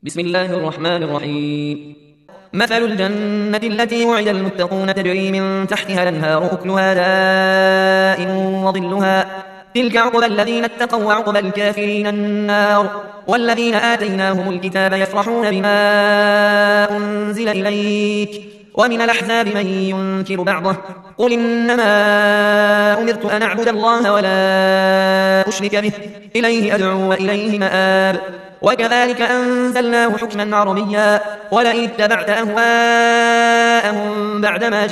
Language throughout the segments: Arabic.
بسم الله الرحمن الرحيم. مثل الجنة التي وعد المتقون تجري من تحتها الأنهار أكلها دائم وظلها تلك عقبى الذين اتقوا وعقبى الكافرين النار. والذين آتيناهم الكتاب يفرحون بما أنزل إليك ومن الأحزاب من ينكر بعضه قل إنما أمرت أن أعبد الله ولا أشرك به إليه أدعو وإليه مآب. وكذلك أنزلناه حكما عربيا ولئن اتبعت أهواءهم بعدما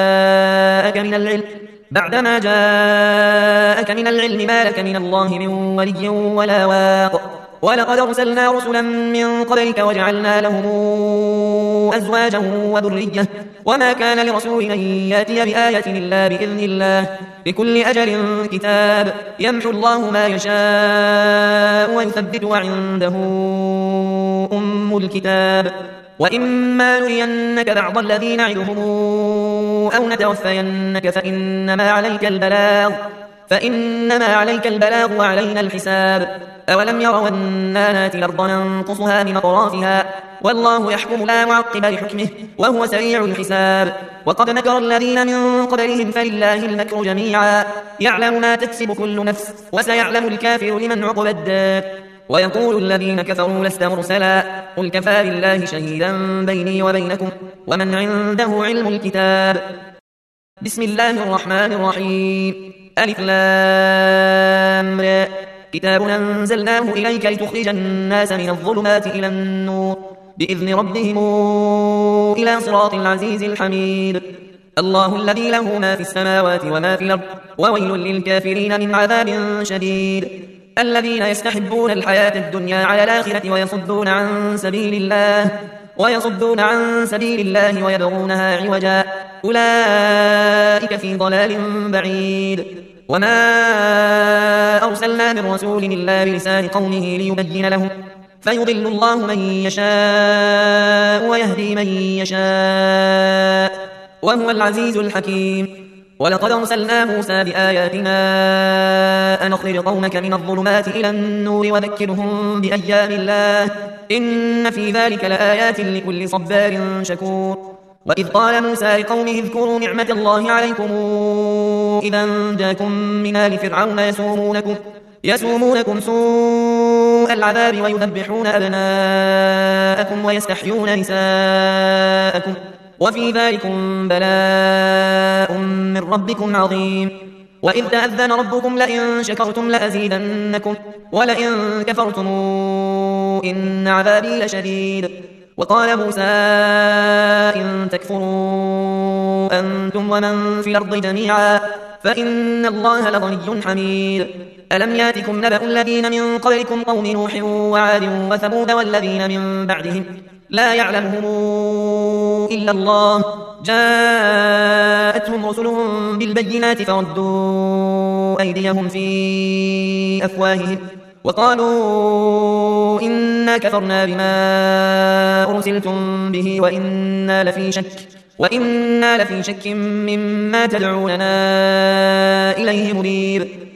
جاءك من العلم ما لك من الله من ولي ولا واق. ولقد أرسلنا رسلا من قبلك وجعلنا لهم أزواجا وذرية وما كان لرسول أن يأتي بآية إلا بإذن الله لكل أجل كتاب يمحو الله ما يشاء ويثبت وعنده أم الكتاب. وإما نرينك بعض الذي نعدهم أو نتوفينك فإنما عليك البلاغ وعلينا الحساب. أولم يروا أنا ناتي الأرض ننقصها من أطرافها والله يحكم لا معقب لحكمه وهو سريع الحساب. وقد مكر الذين من قبلهم فلله المكر جميعا يعلم ما تكسب كل نفس وسيعلم الكافر لمن عقب الدار. ويقول الذين كفروا لست مرسلا قل كفى بالله شهيدا بيني وبينكم ومن عنده علم الكتاب. بسم الله الرحمن الرحيم. ألف لام را كتاب أنزلناه إليك لتخرج الناس من الظلمات إلى النور بإذن ربهم إلى صراط العزيز الحميد. الله الذي له ما في السماوات وما في الأرض وويل للكافرين من عذاب شديد. الذين يستحبون الحياة الدنيا على الآخرة ويصدون عن سبيل الله ويبغونها عوجا أولئك في ضلال بعيد. وما أرسلنا من رسول إلا بلسان قومه ليبين لهم فيضل الله من يشاء ويهدي من يشاء وهو العزيز الحكيم. ولقد أرسلنا موسى بآياتنا أن أخرج قومك من الظلمات إلى النور وذكرهم بأيام الله إن في ذلك لآيات لكل صبار شكور. وإذ قال موسى لقومه اذكروا نعمة الله عليكم إذا جاءكم من آل فرعون يسومونكم سوء العذاب ويذبحون أبناءكم ويستحيون نساءكم وفي ذلكم بلاء من ربكم عظيم. وإذ تأذن ربكم لئن شكرتم لأزيدنكم ولئن كفرتم إن عذابي لشديد. وقال موسى إن تكفروا أنتم ومن في الأرض جميعا فإن الله لغني حميد. ألم ياتكم نبأ الذين من قبلكم قوم نوح وعاد وثمود والذين من بعدهم لا يعلمهم إلا الله جاءتهم رسلهم بالبينات فردوا أيديهم في أفواههم وقالوا إنا كفرنا بما أرسلتم به وإنا لفي شك مما تدعوننا إليه مريب.